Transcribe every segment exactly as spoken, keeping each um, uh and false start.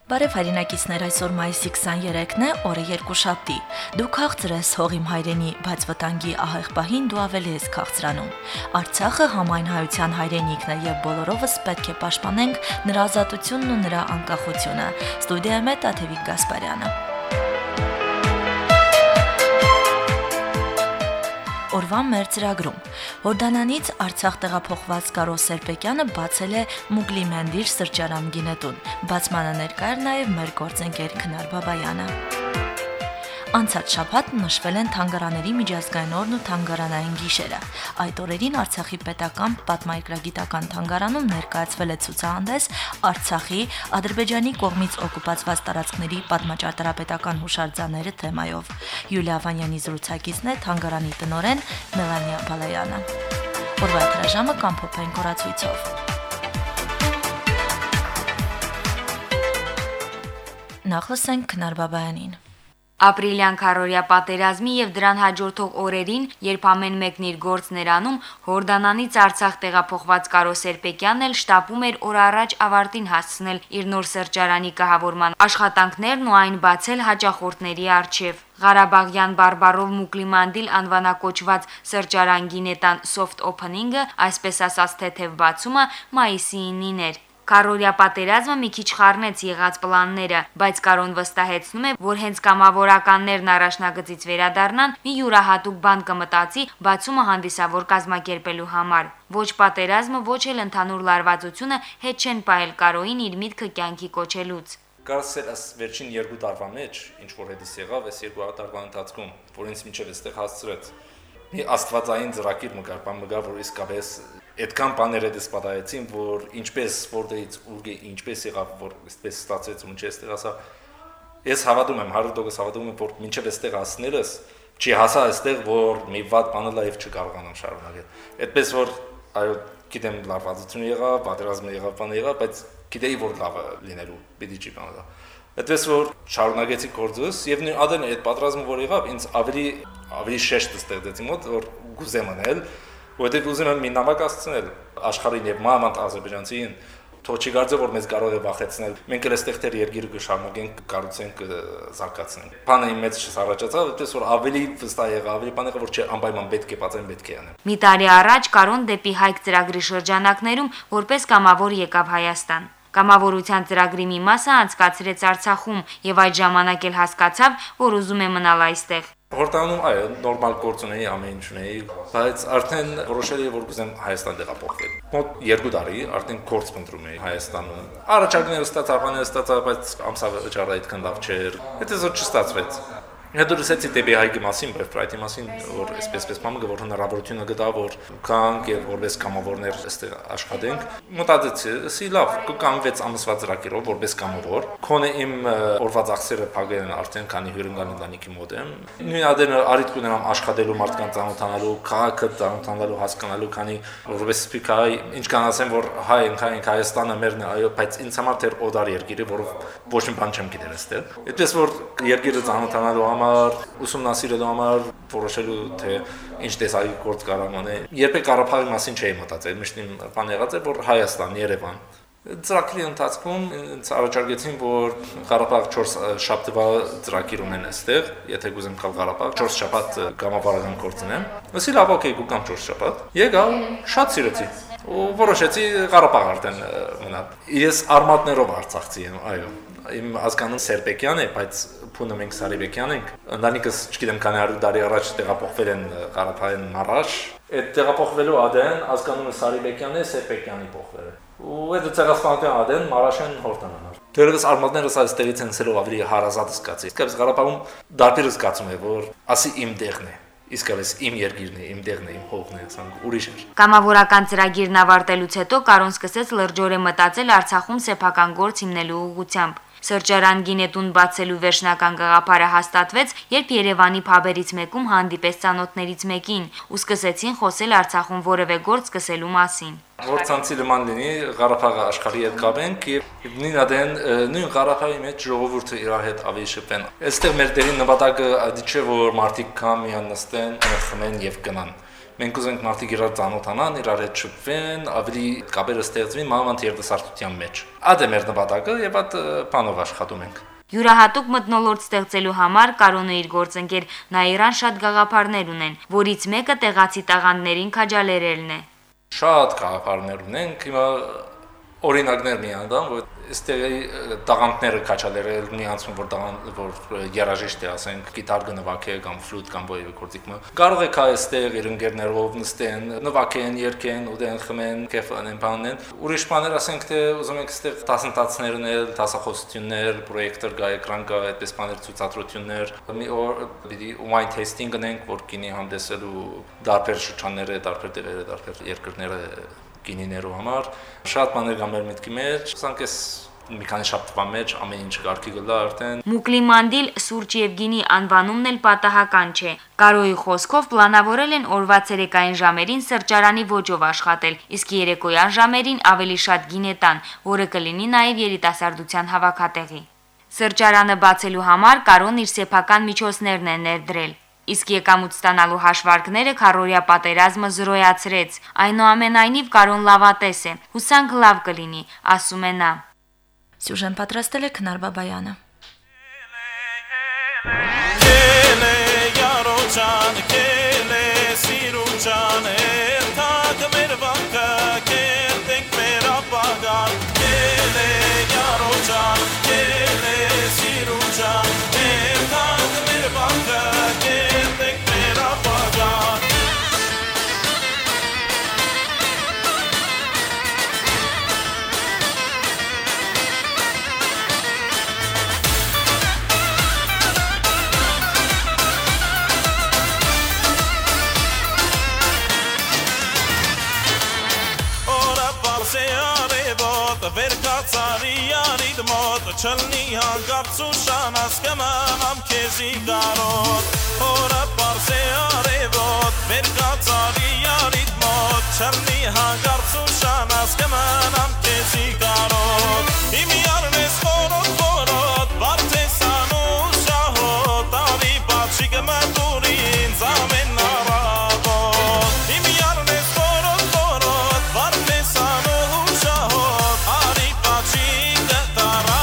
Բարև հայրենակիցներ, այսօր մայիսի քսաներեքն է, օրը երկուշաբթի։ Դու քաղցր ես հողիմ հայրենի, բայց վտանգի ահեղ պահին դու ավելի ես քաղցրանում։ Արցախը համայն հայության հայրենիքն է եւ բոլորովս պետք է պաշտպանենք նրա ազատությունն ու նրա անկախությունը։ Ստուդիայում է Տաթևիկ Գասպարյանը։ Օրվա մեր ծրագրում Հորդանանից Արցախ տեղափոխված Կարո Սերպեկյանը բացել է Մուգլի Մանդիր սրճարան գինետուն։ Բացմանը ներկա էր նաև մեր գործընկեր Քնար Բաբայանը։ Անցած շաբաթ նշվել են թանգարաների միջազգային օրն ու թանգարանային գիշերը։ Այդ օրերին Արցախի պետական պատմայրգրագիտական թանգարանում ներկայացվել է ցուցահանդես Արցախի Ադրբեջանի կողմից օկուպացված տարածքների պատմաճարտարապետական հուշարձանները թեմայով։ Յուլիա Վանյանի զրուցակիցն է թանգարանի տնօրեն Մելանիա Բալայանը։ Օրվա հրաժամը կամփոփեն կորացույցով։ Նախ լսենք Քնար Բաբայանին։ Ապրիլյան քարորյա պատերազմի եւ դրան հաջորդող օրերին, երբ ամեն մեկն իր գործն էր անում, Հորդանանից Արցախ տեղափոխված Կարո Սերպեկյանն էլ շտապում էր օր առաջ ավարտին հասցնել իր նոր սրճարանի կահավորման աշխատանքներն ու այն բացել հաճախորդների առջև։ Ղարաբաղյան բարբառով Մուգլի Մանդիլ անվանակոչված սրճարան գինետան soft opening-ը, այսպես ասած թեթև բացումը, մայիսի ինին էր։ Քարորյա պատերազմը մի քիչ խառնեց եղած պլանները, բայց Կարոն վստահեցնում է, որ հենց կամավորականներն առաջնագծից վերադառնան, մի յուրահատուկ բան կմտածի բացումը հանդիսավոր կազմակերպելու համար։ Ոչ պատերազմը, ոչ էլ ընդհանուր լարվածությունը հետ չեն պահել Կարոին իր միտքը կյանքի կոչելուց։ Կարծես այս վերջին երկու տարվա մեջ, ինչ որ հետից եղավ, այս երկու տարվա ընթացքում, որ ինձ միջև այստեղ հասցրեց։ Մի աստվածային ծրագիր մգար, բան մգար, որ իսկապես այդքան բաներ էդս պատահեցին, որ ինչպես որտեղից ուր ինչպես եղավ, որ այդպես ստացվեց ու ինչ էստեղ ասա։ Ես հավատում եմ, հարյուր տոկոս հավատում եմ, որ մինչև այստեղ հասնելս չի հասա այստեղ, որ մի վատ բանը լավ չկարողանամ շարունակել։ Այդպես որ այո, գիտեմ լարվածություն եղավ, պատերազմը եղավ, բանը եղավ, բայց գիտեի որ լավ լինելու պիտի չի բանը։ Այդպես որ շարունակեցի գործս եւ նույն ադեն այդ պատրաստումը որ եղավ, ինձ ավելի ավելի շեշտ ստեղծեցի մոտ, որ գուզեմ անել, որտեղ ուզում եմ մի նամակ ասցնել աշխարհին եւ մանավանդ ադրբեջանցին, թող չի կարծե որ մեզ կարող է վախեցնել։ Մենք էլ այստեղ թեր երկիրը կշարունակենք, կկառուցենք, զարգացնենք։ Բանը իմ մեջ չառաջացավ, այդպես որ ավելի վստահ եղա, ավելի բան եղա, որ չէ անպայման պետք է բացեն, պետք է անեմ։ Մի տարի առաջ Կարոն դեպի Հայք ծրագրի շրջանակներում որպես կամավոր եկավ Հայաստան։ Կամավորության ծրագրի մի մասը անցկացրեց Արցախում եւ այդ ժամանակ էլ հասկացավ, որ ուզում է մնալ այստեղ։ Հորդանում այո, նորմալ գործ ունեի, ամեն ինչ ունեի, բայց արդեն որոշել էի, որ կուզեմ Հայաստան տեղափոխվել։ Մոտ երկու տարի արդեն գործ փնտրում էի Հայաստանում։ Առաջարկները ստացա, բաները ստացա, բայց ամսավճարը այդքան լավ չէր։ Հետո չստացվեց։ Հետո լսեցի դեպի Հայկի մասին, բրեֆրայտի մասին, որ այսպես-պես բանը որ հնարավորությունը գտա, որ կանք եւ որպես կամավորներ այստեղ աշխատենք։ Մտածեցի, սի լավ, կկանվեց ամսվա ծրագիրով որպես կամավոր։ Քոնե իմ օրվա ծախսերը փակել են արդեն, քանի հյուրընկալ ընտանիքի մոտ եմ։ Նույն ադենը արիթ կունենամ աշխատելու մարդկանց ծանոթանալու, քաղաքը ծանոթանալու, հասկանալու, քանի որպես սպիկայ, ինչ կան ասեմ, որ հայ ենք, Հայաստանը մերն է, այո, բայց ինձ համար դեռ օդար երկիր է, որով ոչ մի բան չեմ գիտեր այստեղ։ Այդպես որ երկիրը ծանոթանալու ուսումնասիրելու համար որոշելու թե ինչ տեսակի գործ կարող անել։ Երբեք Ղարաբաղի մասին չէի մտածել, միշտ իմ բան եղած է, որ Հայաստան, Երևան։ Ծրագրի ընթացքում ինձ առաջարկեցին, որ Ղարաբաղ չորս շաբթվա ծրագիր ունեն այստեղ, եթե կուզեմ գալ Ղարաբաղ, չորս շաբաթ կամավորական գործ ունեմ։ Ասի լավ, օքեյ, կգամ չորս շաբաթ։ Եկա, շատ սիրեցի։ Ու որոշեցի Ղարաբաղ արդեն մնալ։ Ես արմատներով արցախցի եմ, այո։ Իմ ազգանուն Սերպեկյան է, բայց փունը մենք Սարիբեկյան ենք։ Ընտանիքս, չգիտեմ, քանի հարյուր տարի առաջ տեղափոխվել են Ղարաբաղին Մարաշ։ Այդ տեղափոխվելու ադեն ազգանունը Սարիբեկյան է, Սերպեկյանի փոխվել է։ Ու այդ ցեղասպանության ադեն Մարաշեն Հորդանան։ Դերևս արմատներս այստեղից են սելով ավելի հարազատ զգացի։ Իսկապես Ղարաբաղում դարբեր զգացում է, որ ասի իմ տեղն է։ Իսկապես իմ երկիրն է, իմ տեղն է, իմ հողն է, ասենք ուրիշ էր։ Կամավորական ծրագիրն ավարտելուց հետո Կարոն սկսեց լրջորեն մտածել Արցախում սեփական գործ հիմնելու ուղղությամբ։ Սրճարան գինետուն բացելու վերջնական գաղափարը հաստատվեց, երբ Երևանի փաբերից մեկում հանդիպես ծանոթներից մեկին ու սկսեցին խոսել Արցախում որևէ գործ սկսելու մասին։ Որ ցանցի նման լինի Ղարաբաղը աշխարհի հետ կապենք եւ նույն ադեն նույն Ղարաբաղի մեջ ժողովուրդը իր հետ ավելի շփվեն։ Այստեղ մեր դերի նպատակը դա չէ որ մարդիկ կան միան նստեն, խմեն եւ գնան։ Մենք ուզենք մարդիկ իրար ծանոթանան, իրար հետ շփվեն, ավելի կապերը ստեղծվին մանավանդ երիտասարդության մեջ։ Այդ է մեր նպատակը եւ այդ բանով աշխատում ենք։ Յուրահատուկ մթնոլորտ ստեղծելու համար Կարոնը իր գործընկեր Նաիրան շատ գաղափարներ ունեն, որից մեկը տեղացի տաղանդներին քաջալերելն է։ Շատ գաղափարներ ունենք, հիմա օրինակներ մի անդամ, որ այստեղի տաղանդները քաջալերել մի անցում որ տաղանդ որ երաժիշտ է, ասենք գիտար կնվագե կամ ֆլութ կամ ոյ կորտիկը։ Կարող եք այստեղ իր ընկերներով նստեն, նվագեն, երգեն, ուտեն, խմեն, կեֆ անեն, բանեն։ Ուրիշ բաներ ասենք թե ուզում եք այստեղ դասընթացներն էլ, դասախոսություններ, պրոյեկտոր գա, էկրան գա, այդպես բաներ ցուցադրություններ։ Մի օր պիտի wine tasting անենք, որ գինի համտեսելու դարբեր շրջանները, դարբեր դերերը, դարբեր երկրները գինիներու համար շատ բաներ կան մեր մտքի մեջ, ասենք էս մի քանի շաբթվա մեջ ամեն ինչ կարգի գլա արդեն։ Մուկլիմանդիլ սուրճ եւ գինի անվանումն էլ պատահական չէ։ Կարոյի խոսքով պլանավորել են օրվա ցերեկային ժամերին սրճարանի ոճով աշխատել, իսկ երեկոյան ժամերին ավելի շատ գինետան, որը կլինի նաեւ երիտասարդության հավաքատեղի։ Սրճարանը բացելու համար Կարոն իր սեփական միջոցներն է ներդրել։ Իսկ եկամուտ ստանալու հաշվարկները քառօրյա պատերազմը զրոյացրեց։ Այնուամենայնիվ Կարոն լավատես է։ Հուսանք լավ կլինի, ասում է նա։ Սյուժեն պատրաստել է Քնար Բաբայանը։ Չլնի հանգարցուշան ասկման ամ քեզի գարոտ Հորը պարս է արևոտ մեր կացարի արիտ մոտ Չլնի հանգարցուշան ասկման ամ քեզի գարոտ Իմ յարն ես խորոտ խորոտ վարդես անու շահոտ Արի բաչիկ մտուրին զամեն առավոտ Իմ յարն ես խորոտ խորոտ վարդես անու շահոտ Արի բաչիկ տարա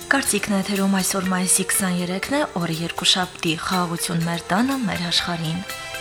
Կարծիքն է թերում այսօր մայիսի քսաներեքն է, օրը երկուշաբթի, խաղաղություն մեր տանը, մեր աշխարհին։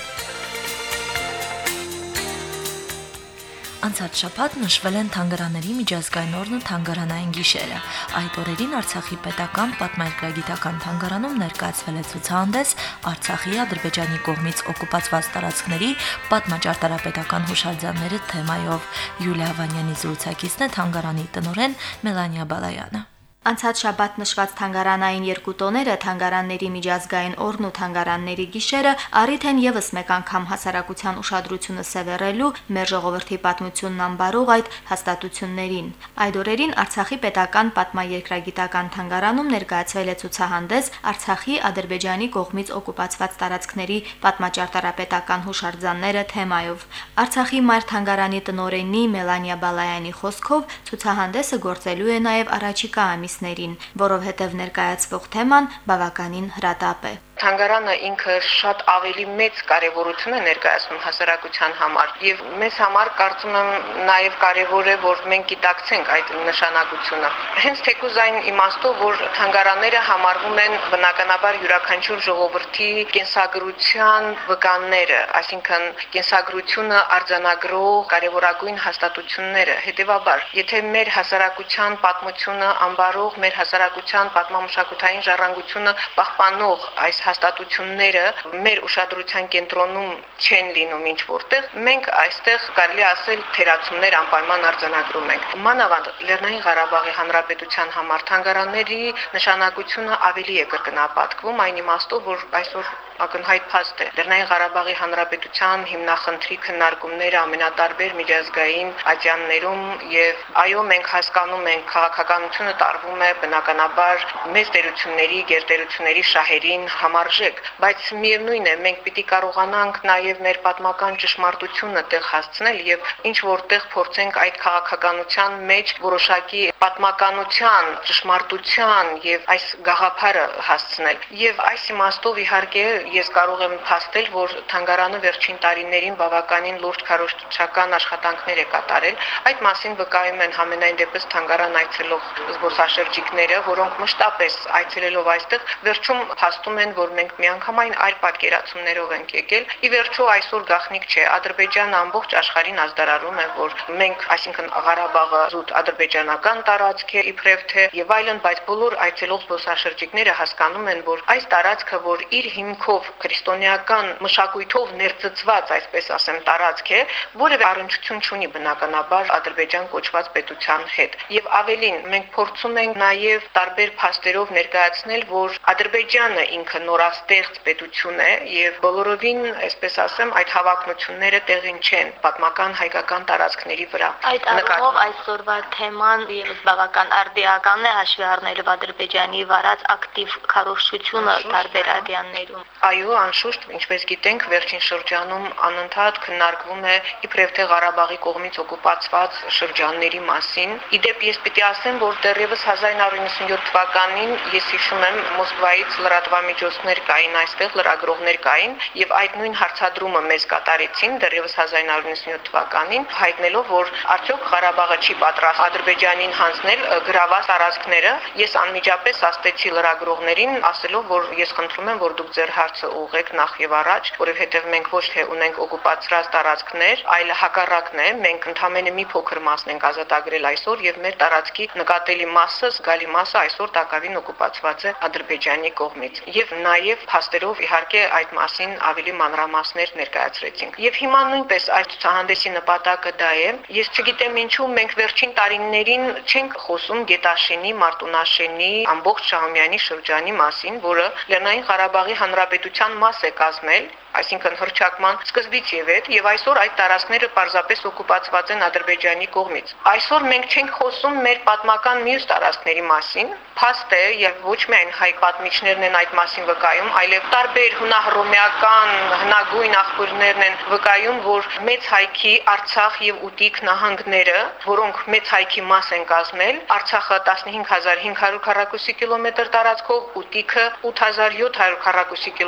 Անցած շաբաթ նշվել են թանգարանների միջազգային օրն ու թանգարանային գիշերը։ Այդ օրերին Արցախի պետական պատմայրգրագիտական թանգարանում ներկայացվել է ցուցահանդես Արցախի Ադրբեջանի կողմից օկուպացված տարածքների պատմաճարտարապետական հուշարձանները թեմայով։ Յուլիա Վանյանի զրուցակիցն է թանգարանի տնօրեն Մելանիա Բալայանը։ Անցած շաբաթ նշված թանգարանային երկու տոները թանգարանների միջազգային օրն ու թանգարանների գիշերը առիթ են եւս մեկ անգամ հասարակության ուշադրությունը սևեռելու մեր ժողովրդի պատմությունն անբարող այդ հաստատություններին։ Այդ օրերին Արցախի պետական պատմաերկրագիտական թանգարանում ներկայացվել է ցուցահանդես Արցախի Ադրբեջանի կողմից օկուպացված տարածքների պատմաճարտարապետական հուշարձանները թեմայով։ Արցախի մայր թանգարանի տնօրենի Մելանիա Բալայանի խոսքով ցուցահանդեսը գործելու է նաեւ առաջիկա ամիս որովհետև ներկայացվող թեման բավականին հրատապ է։ Թանգարանը ինքը շատ ավելի մեծ կարևորություն է ներկայացնում հասարակության համար եւ մեզ համար կարծում եմ նաեւ կարեւոր է որ մենք գիտակցենք այդ նշանակությունը։ Հենց թեկուզ այն իմաստով որ թանգարանները համարվում են բնականաբար յուրաքանչյուր ժողովրդի կենսագրության վկանները, այսինքն կենսագրությունը արձանագրող կարևորագույն հաստատությունները։ Հետևաբար, եթե մեր հասարակության պատմությունը անբարող, մեր հասարակության պատմամշակութային ժառանգությունը պահպանող այս հաստատությունները մեր ուշադրության կենտրոնում չեն լինում ինչ որտեղ, մենք այստեղ կարելի ասել թերացումներ անպայման արձանագրում ենք։ Մանավանդ Լեռնային Ղարաբաղի Հանրապետության համար թանգարանների նշանակությունը ավելի է կրկնապատկվում այն իմաստով, որ այսօր ակնհայտ փաստ է Լեռնային Ղարաբաղի Հանրապետության հիմնախնդրի քննարկումները ամենատարբեր միջազգային ատյաններում եւ այո մենք հասկանում ենք քաղաքականությունը տարվում է բնականաբար մեծ տերությունների, գերտերությունների շահերին համարժեք, բայց միևնույն է մենք պիտի կարողանանք նաեւ մեր պատմական ճշմարտությունը տեղ հասցնել եւ ինչ որտեղ փորձենք այդ քաղաքականության մեջ որոշակի պատմականության, ճշմարտության եւ այս գաղափարը հասցնել։ Եվ այս իմաստով իհարկե ես կարող եմ փաստել, որ թանգարանը վերջին տարիներին բավականին լուրջ քարոզչական աշխատանքներ է կատարել։ Այդ մասին վկայում են համենայն դեպս թանգարան այցելող զբոսաշրջիկները, որոնք մշտապես այցելելով այստեղ վերջում փաստում են, որ մենք միանգամայն այլ պատկերացումներով ենք եկել։ Ի վերջո այսօր գաղտնիք չէ, Ադրբեջանը ամբողջ աշխարհին ազդարարում է, որ մենք, այսինքն Ղարաբաղը զուտ ադրբեջանական տարածք է, իբրև թե եւ այլն, բայց բոլոր այցելող զբոսաշրջիկները հասկանում են, որ այս տարածքը, որ իր հիմքով քրիստոնեական մշակույթով ներծծված, այսպես ասեմ, տարածք է, որևէ առնչություն չունի բնականաբար Ադրբեջան կոչված պետության հետ։ Եվ ավելին, մենք փորձում ենք նաեւ տարբեր փաստերով ներկայացնել, որ Ադրբեջանը ինքը նորաստեղծ պետություն է եւ բոլորովին, այսպես ասեմ, այդ հավակնությունները տեղին չեն պատմական հայկական տարածքների վրա։ Այդ առումով այսօրվա թեման եւս բավական արդիական է հաշվի առնելով Ադրբեջանի վարած ակտիվ քարոզչությունը տարբեր ադյաններում։ Այո, անշուշտ, ինչպես գիտենք, վերջին շրջանում անընդհատ քննարկվում է իբրև թե Ղարաբաղի կողմից օկուպացված շրջանների մասին։ Իդեպ ես պիտի ասեմ, որ դեռևս հազար նույնսուն նվաթ թվականին ես հիշում եմ Մոսկվայից լրատվամիջոցներ կային այստեղ, լրագրողներ կային եւ այդ նույն հարցադրումը մեզ կատարեցին դեռևս հազար նույնսուն նվաթ թվականին, հայտնելով, որ արդյոք Ղարաբաղը չի պատրաստ Ադրբեջանին հանձնել գրաված տարածքները։ Ես անմիջապես ասացի լրագրողներին, ասելով, որ ես խնդրում եմ, որ դուք ձեր հարցը ուղղեք նախ եւ առաջ, որովհետեւ մենք ոչ թե ունենք օկուպացրած տարածքներ, այլ հակառակն է, մենք ընդամենը մի փոքր մասն ենք ազատագրել այսօր եւ մեր տարածքի նկատելի մասը, զգալի մասը այսօր տակավին օկուպացված է Ադրբեջանի կողմից։ Եվ նաեւ փաստերով իհարկե այդ մասին ավելի մանրամասներ ներկայացրեցինք։ Եվ հիմա նույնպես այս ցուցահանդեսի նպատակը դա է։ Ես չգիտեմ ինչու մենք վերջին տարիներին չենք խոսում Գետաշենի, Մարտունաշենի, ամբողջ Շահումյանի շրջանի մասին, որը Լեռնային Ղարաբաղի Հանրապետության մաս է կազմել, այսինքն հռչակման սկզբից եւ հետ, եւ այսօր այդ տարածքները պարզապես օկուպացված են Ադրբեջանի կողմից։ Այսօր մենք չենք խոսում մեր պատմական մյուս տարածքների մասին, փաստ է եւ ոչ միայն հայ պատմիչներն են այդ մասին վկայում, այլև տարբեր հունահռոմեական հնագույն աղբյուրներն են վկայում, որ մեծ հայքի Արցախ եւ Ուտիկ նահանգները, որոնք մեծ հայքի մաս են կազմել, Արցախը տասնհինգ հազար հինգ հարյուր քառակուսի կիլոմետր տարածքով, Ուտիքը ութ հազար յոթ հարյուր քառակուսի կիլոմետր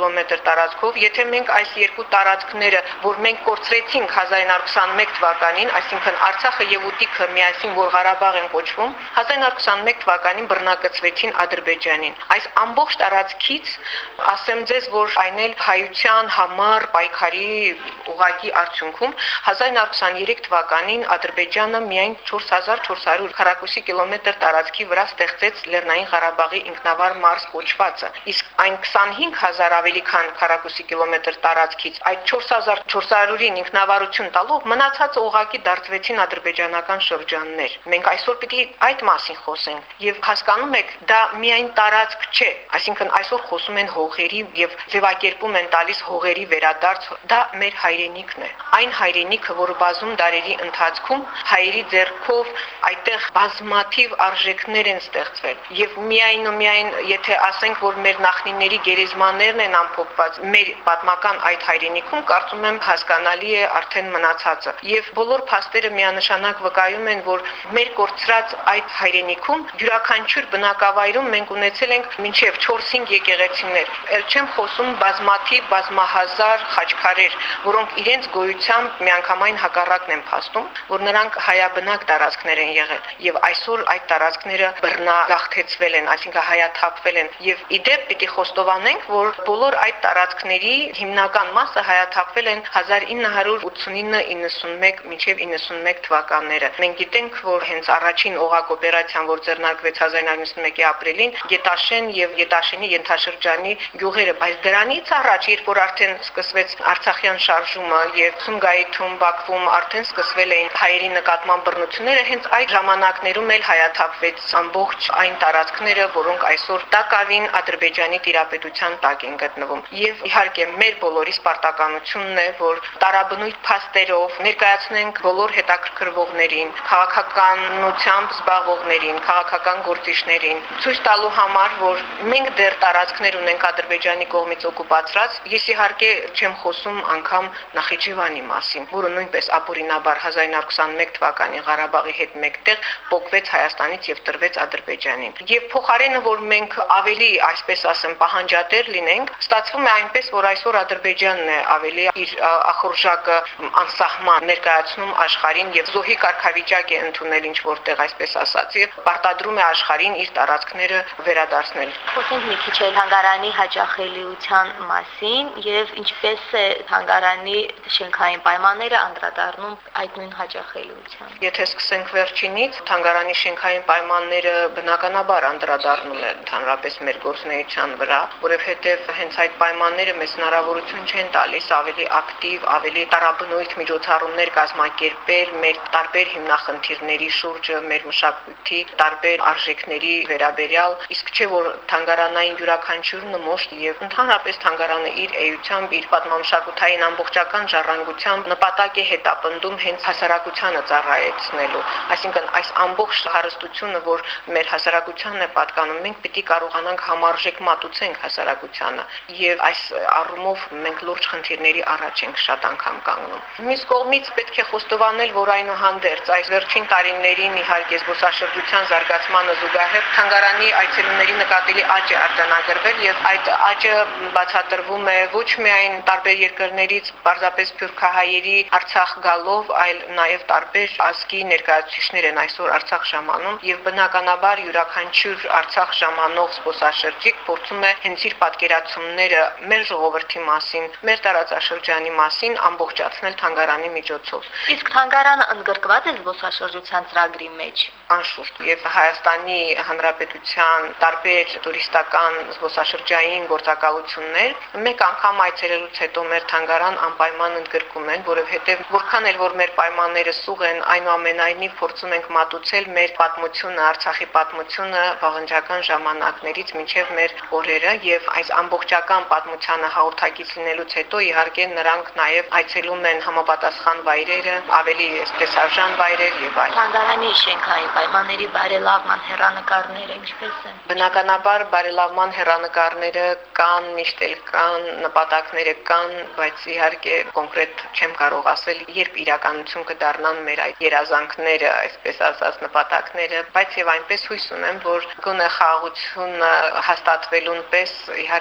կիլոմետր տարածքով, եթե մենք այս երկու տարածքները, որ մենք կորցրեցինք հազար ինը հարյուր քսաներկու թվականին, այսինքն Արցախը եւ Ուտիքը միասին, որ Ղարաբաղ են կոչվում, հազար ինը հարյուր քսաներկու թվականին բռնակցվեցին Ադրբեջանին։ Այս ամբողջ տարածքից ասեմ ձեզ, որ այն էլ հայության համար պայքարի ուղղակի արդյունքում հազար ինը հարյուր քսաներկու թվականին Ադրբեջանը միայն չորս հազար չորս հարյուր քառակուսի կիլոմետր տարածքի վրա ստեղծեց Լեռնային Ղարաբաղի ինքնավար մարզ կոչվածը, իսկ այն քսանհինգ հազար ավելի քան քառակուսի կիլոմետր տարածքից այդ չորս հազար չորս հարյուրին ինքնավարություն տալով մնացածը ուղղակի դարձվեցին ադրբեջանական շրջաններ։ Մենք այսօր պիտի այդ մասին խոսենք եւ հասկանում եք, դա միայն տարածք չէ, այսինքն այսօր խոսում են հողերի եւ ձևակերպում են տալիս հողերի վերադարձ, դա մեր հայրենիքն է։ Այն հայրենիքը, որը բազում դարերի ընթացքում հայերի ձեռքով այդտեղ բազմաթիվ արժեքներ են ստեղծվել եւ միայն ու միայն եթե ասենք, որ մեր նախնիների գերեզմաներն են ամփոփված մեր պատմական այդ հայրենիքում, կարծում եմ հասկանալի է արդեն մնացածը եւ բոլոր փաստերը միանշանակ վկայում են, որ մեր կորցրած այդ հայրենիքում յուրաքանչյուր բնակավայրում մենք ունեցել ենք մինչեւ չորս-հինգ եկեղեցիներ, ել չեմ խոսում բազմաթիվ բազմահազար խաչքարեր, որոնք իրենց գոյությամբ միանգամայն հակառակն են փաստում, որ նրանք հայաբնակ տարածքներ են եղել եւ այսօր այդ տարածքները բռնագաղթեցվել են, այսինքն հայաթափվել են եւ իդեպ պիտի խոստովանենք, որ բոլոր այդ տարածքների հիմնական մասը հայաթափվել են հազար ինը հարյուր ութսունինը իննսունմեկ մինչեւ իննսունմեկ թվականները։ Մենք գիտենք, որ հենց առաջին օղակ օպերացիան, որ ձեռնարկվեց հազար ինը հարյուր նվեցնմեկի ապրիլին, Գետաշեն եւ Գետաշենի ենթաշրջանի գյուղերը, բայց դրանից առաջ, երբ որ արդեն սկսվեց Արցախյան շարժումը եւ Սումգայիթում, Բաքվում արդեն սկսվել էին հայերի նկատմամբ բռնությունները, հենց այդ ժամանակներում էլ հայաթափվեց ամբողջ այն տարածքները, որոնք այսօր Տակավին Ադրբեջանի տիրապետության տակ են գտնվում։ Եվ իհարկե մեր բոլորի սպարտականությունն է, որ տարաբնույթ փաստերով ներկայացնենք բոլոր հետաքրքրվողներին, քաղաքականությամբ զբաղվողներին, քաղաքական գործիչներին, ցույց տալու համար, որ մենք դեռ տարածքներ ունենք Ադրբեջանի կողմից օկուպացրած, ես իհարկե չեմ խոսում անգամ Նախիջևանի մասին, որը նույնպես ապօրինաբար հազար ինը հարյուր քսաներկու թվականին Ղարաբաղի հետ մեկտեղ փոխվեց Հայաստանից եւ տրվեց Ադրբեջանին։ Եվ փոխարենը, որ մենք ավելի, այսպես ասեմ, պահանջատեր լինենք, ստացվում է այնպես, որ այսօր Ադրբեջանն է ավելի իր ախորժակը անսահման ներկայացնում աշխարհին եւ զոհի կարգավիճակ է ընդունել ինչ որտեղ, այսպես ասած, եւ պարտադրում է աշխարհին իր տարածքները վերադարձնել։ Խոսենք մի քիչ էլ Թանգարանի հաճախելիության մասին եւ ինչպես է Թանգարանի շենքային պայմանները անդրադառնում այդ նույն հաճախելիության։ Եթե սկսենք վերջինից, Թանգարանի շենքային պայմանները բնականաբար անդրադառնում են ընդհանրապես մեր գործունեության վրա, որովհետեւ հենց այդ պայմանները մեզ հնարավորություն չեն տալիս ավելի ակտիվ, ավելի տարաբնույթ միջոցառումներ կազմակերպել մեր տարբեր հիմնախնդիրների շուրջը, մեր մշակույթի տարբեր արժեքների վերաբերյալ, իսկ չէ որ Թանգարանային յուրաքանչյուր նմուշ եւ ընդհանրապես Թանգարանը իր էությամբ, իր պատմամշակութային ամբողջական ժառանգությամբ նպատակ է հետապնդում հենց հասարակությանը ծառայեցնելու, այսինքն այս ամբողջ հարստությունը, որ մեր հասարակությանն է պատկանում, մենք պիտի կարողանանք համարժեք մատուցենք հասարակությանը եւ այս առումով մենք լուրջ խնդիրների առաջ ենք շատ անգամ կանգնում։ Մյուս կողմից պետք է խոստովանել, որ այնուհանդերձ այս վերջին տարիներին իհարկե զբոսաշրջության զարգացմանը զուգահեռ Թանգարանի այցելուների նկատելի աճ է արձանագրվել եւ այդ աճը բացատրվում է ոչ միայն տարբեր երկրներից պարզապես սփյուռքահայերի Արցախ գալով, այլ նաեւ տարբեր ազգի ներկայացուցիչներ են այսօր Արցախ ժամանում եւ բնականաբար յուրաքանչյուր Արցախ ժամանող զբոսաշրջիկ փորձում է հենց իր պատկերացումները մեր ժողովրդի մասին, մեր տարածաշրջանի մասին ամբողջացնել Թանգարանի միջոցով։ Իսկ Թանգարանը ընդգրկված է զբոսաշրջության ծրագրի մեջ։ Անշուշտ եւ Հայաստանի Հանրապետության տարբեր տուրիստական զբոսաշրջային գործակալություններ մեկ անգամ այցելելուց հետո մեր Թանգարան անպայման ընդգրկում են, որովհետեւ որքան էլ որ մեր պայմանները սուղ են, այնուամենայնիվ փորձում ենք մատուցել մեր պատմությունը, Արցախի պատմությունը վաղնջական ժամանակներից մինչև մեր օրերը եւ այս ամբողջական պատմությանը հաղորդակից լինելուց հետո իհարկե նրանք նաեւ այցելում են համապատասխան վայրերը, ավելի տեսարժան վայրեր եւ այլն։ Թանգարանի շենքային պայմանների բարելավման հեռանկարները ինչպես են։ Բնականաբար բարելավման հեռանկարները կան, միշտ էլ կան, նպատակները կան, բայց իհարկե կոնկրետ չեմ կարող ասել, երբ իրականություն կդառնան մեր այդ երազանքները, այսպես ասած նպատակները, բայց եւ այնպես հույս ունեմ, որ գոնե խաղաղությունը հաստատվելուն պես իհարկե մենք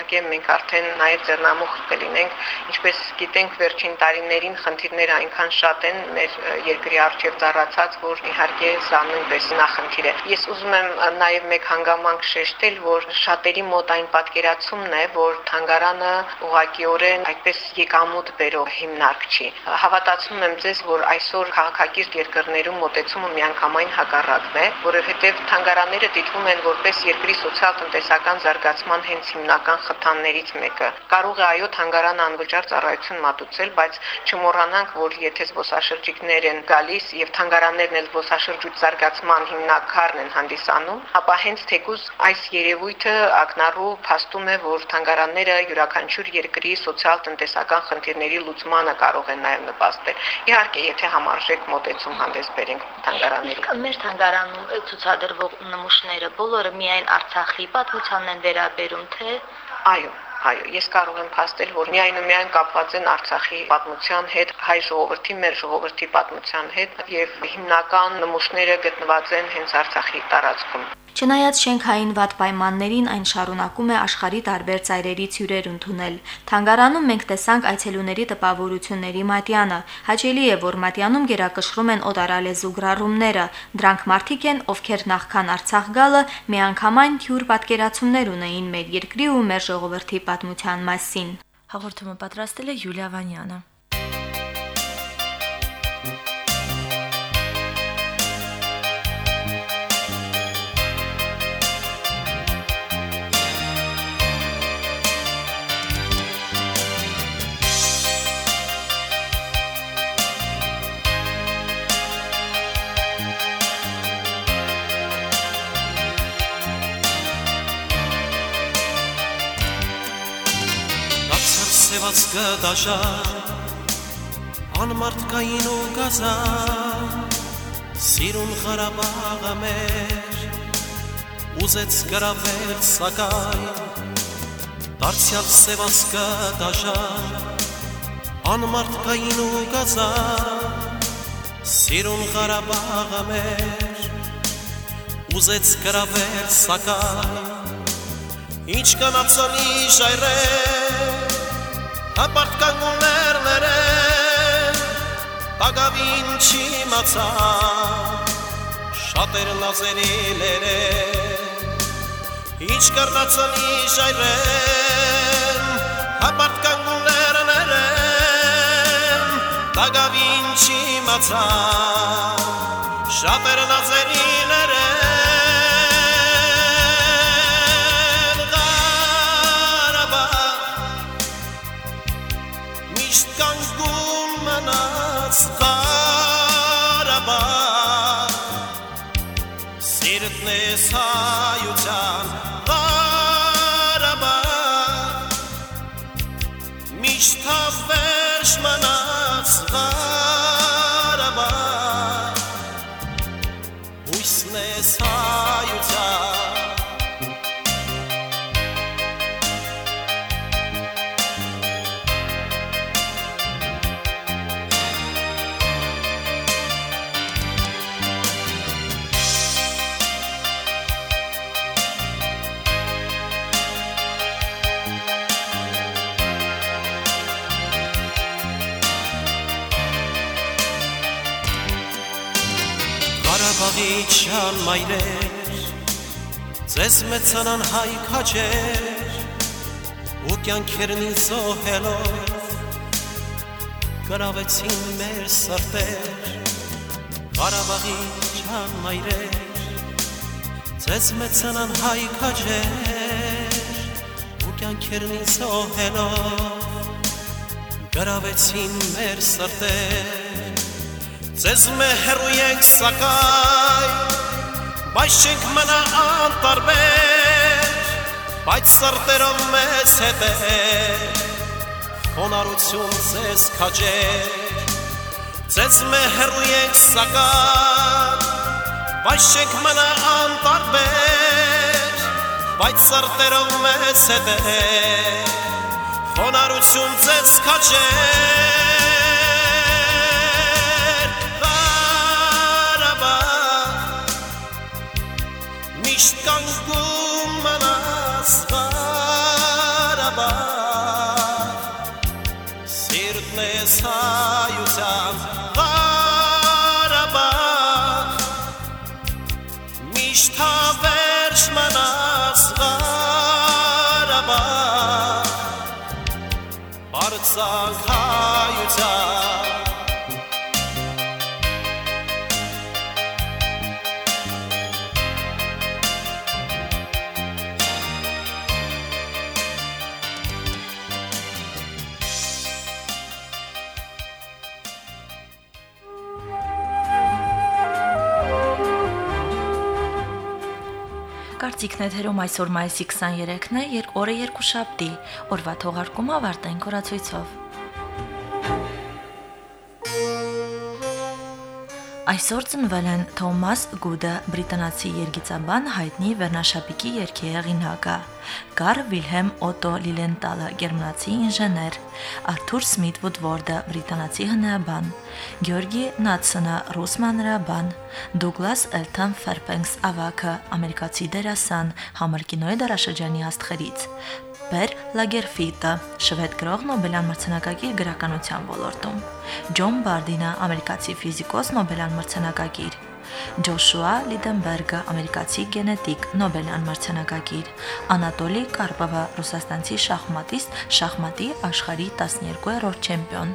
մենք արդեն նաև ձեռնամուխ կլինենք, ինչպես գիտենք, վերջին տարիներին խնդիրները այնքան շատ են մեր երկրի առջև ծառացած, որ իհարկե սա նույնպես նախնդիր է։ Ես ուզում եմ նաև մեկ հանգամանք շեշտել, որ շատերի մոտ այն պատկերացումն է, որ թանգարանը ուղղակիորեն այդպես եկամուտ բերող հիմնարկ չի։ Հավատացնում եմ ձեզ, որ այսօր քաղաքակիրթ երկրներում մոտեցումը միանգամայն հակառակն է, որովհետև թանգարանները դիտվում են որպես երկրի սոցիալ-տնտեսական զարգացման հենց հիմնական խթաններից մեկը։ Կարող է այո թանգարանը անվճար ծառայություն մատուցել, բայց չմոռանանք, որ եթե զբոսաշրջիկներ են գալիս եւ թանգարաններն էլ զբոսաշրջության զարգացման հիմնակարն են հանդիսանում, ապա հենց թեկուզ այս երևույթը ակնառու փաստում է, որ թանգարանները յուրաքանչյուր երկրի սոցիալ-տնտեսական խնդիրների լուծմանը կարող են նաեւ նպաստել։ Իհարկե, եթե համարժեք մոտեցում հանդես բերենք թանգարաններին։ Մեր թանգարանում ցուցադրվող նմուշները բոլորը միայն Արցախի պատմությանն են վերաբերում, թե այո Այո, ես կարող եմ փաստել, որ միայն ու միայն կապված են Արցախի պատմության հետ, հայ ժողովրդի, մեր ժողովրդի պատմության հետ եւ հիմնական նմուշները գտնված են հենց Արցախի տարածքում։ Չնայած շենքային վատ պայմաններին, այն շարունակում է աշխարհի տարբեր ծայրերից հյուրեր ընդունել։ Թանգարանում մենք տեսանք այցելուների տպավորությունների մատյանը։ Հաճելի է, որ մատյանում գերակշռում են օտարալեզու գրառումները։ Դրանք մարդիկ են, ովքեր նախքան Արցախ գալը միանգամայն թյուր պատկերացումներ ունեին մեր երկրի ու մեր ժողովրդի պատմության մասին։ Հաղորդումը պատրաստել է Յուլիա Վանյանը։ Սևաց գդաշար, անմարդկային ու գազան, սիրուն Ղարաբաղը մեր, ուզեց գրավել սակայն, դարձյալ սևաց գդաշար, անմարդկային ու գազան, սիրուն Ղարաբաղը մեր, ուզեց գրավել սակայն, ինչ կանացանի ժայրեր, Հապարտ կանգուներ ներեն, տագավին չիմացան, շատեր լազերի լերեն, ինչ կրնացանի ժայրեն, հապարտ կանգուներ ներեն, տագավին չիմացան, շատեր լազերի լերեն, Սայության Ղարաբաղ միշտ հավերժ մնաց Ղարաբաղ հույսն է սայության Ղարաբաղիչյան մայրեր, ձեզ մեծանան հայ քաջեր, ու կյանքերնին զոհելով, գրավեցին մեր սրտեր, Ղարաբաղիչյան մայրեր, ձեզ մեծանան հայ քաջեր, ու կյանքերնին զոհելով, գրավեցին մեր սրտեր, Ձեզ մեհերու ենք սակայն, բայց չենք մնա անտարբեր, բայց սրտերով մեզ հետ է, խոնարհություն ձեզ քաջեր, ձեզ մեհերու ենք սակայն, բայց չենք մնա անտարբեր, բայց սրտերով մեզ հետ է, խոնարհություն ձեզ քաջեր, Միշտ կանգուն մնաց Ղարաբաղ արցախ հայության Կարծիքն եթերում այսօր մայիսի քսաներեքն է, օրը երկուշաբթի, օրվա թողարկումը ավարտենք օրացույցով։ Այսօր ծնվել են Թոմաս Գուդը, բրիտանացի երգիծաբան, հայտնի վերնաշապիկի երգի հեղինակը, Կարլ Վիլհելմ Օտո Լիլենտալը, գերմանացի ինժեներ, Արթուր Սմիթ Վուդվորդը, բրիտանացի հնաբան, Գյորգի Նաթսոնը, ռուս մանրաբան, Դուգլաս Էլթոն Ֆերբենքս ավագը, ամերիկացի դերասան, համերկինոյի դարաշրջանի աստղերից, Per Lagerfeld-ը, շվեդ գրող Նոբելյան մրցանակակիր գրականության ոլորտում, Ջոն Բարդինը, ամերիկացի ֆիզիկոս Նոբելյան մրցանակակիր, Ջոշուա Լիդենբերգը, ամերիկացի գենետիկ Նոբելյան մրցանակակիր, Անատոլի Կարպովը, ռուսաստանցի շախմատիստ, շախմատի աշխարհի տասներկուերորդ չեմպիոն։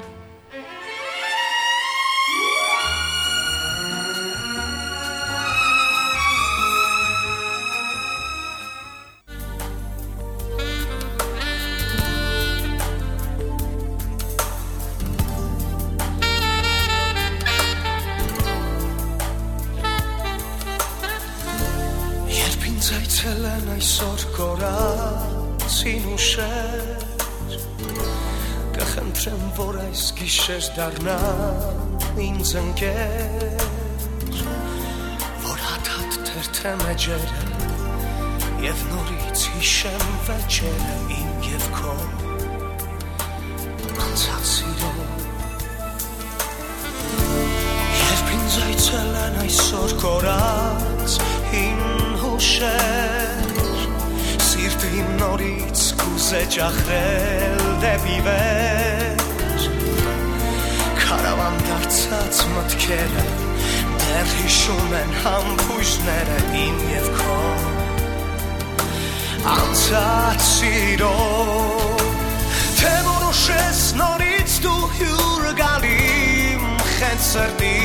Ցայցելեն այսօր կորացին ուշեր կխնդրեմ, որ այս գիշեր դառնա ինձ ընկեր որ հատ-հատ թերթեմ էջերը և նորից հիշեմ վեճերը իմ և քո անցած սիրո երբ ինձ այցելեն այսօր կորած իմ հուշեր Սիրտը իմ նորից կուզե ճախրել դեպի վեր Քարավան դարձած մտքերը դեռ հիշում են համբույրները իմ և քո անցած սիրո Թե որոշես նորից դու հյուր գալիմ խենթ սրտի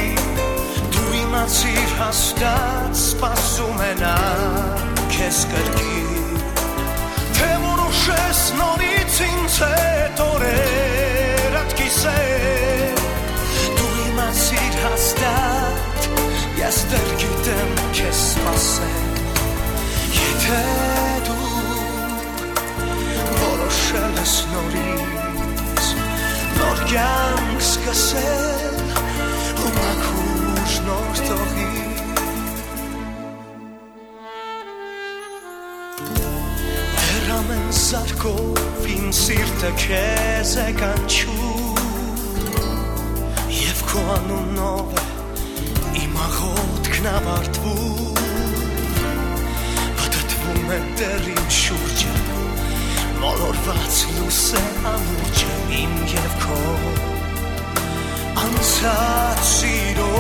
Իմացիր հաստատ սպասում է նա քեզ կրկին Թե որոշես նորից ինձ հետ օրերդ կիսել Դու իմացիր հաստատ ես դեռ գիտեմ քեզ սպասել Եթե դու որոշել ես նորից Նոր կյանք սկսել ու մաքուր նոր տողի Դեռ ամեն զարկով իմ սիրտը քեզ է կանչում Եվ քո անունով է իմ աղոթքն ավարտվում Պտտվում է դեռ իմ շուրջը մոլորված լույս է անուրջը իմ և քո անցած սիրո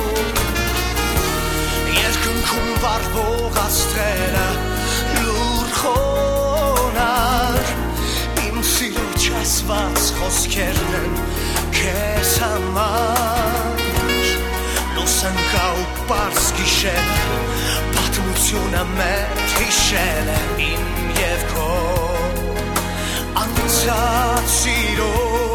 Երկնքում վառվող աստղերը լուր խոնար Իմ սիրո չասված խոսքերն են քեզ համար Լուսանկա ու պարզ գիշերը պատմությունը մեր հիշել է իմ և քո անցած սիրո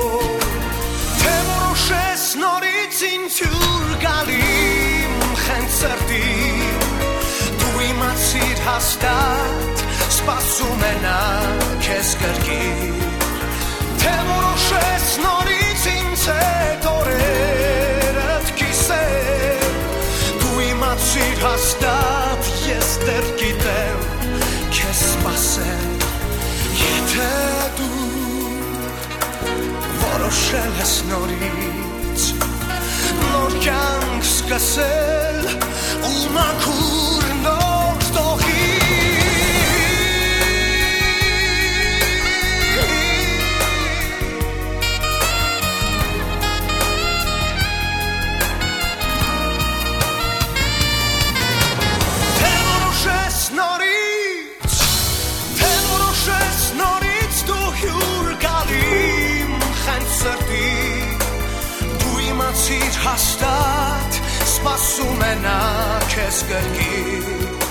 Նորից ինձ հյուր գալիմ խենթ սրտի Դու իմացիր հաստատ սպասում է նա քեզ կրկին Թե որոշես նորից ինձ հետ օրերդ կիսել Դու իմացիր հաստատ ես դեռ գիտեմ քեզ սպասել Եթե դու որոշել ես նորից Նոր կյանք սկսել ու մաքուր նոր տողի Թե որոշես նորից, թե որոշես նորից դու հյուր գալիս հաստատ սպասում է նա քեզ կրկին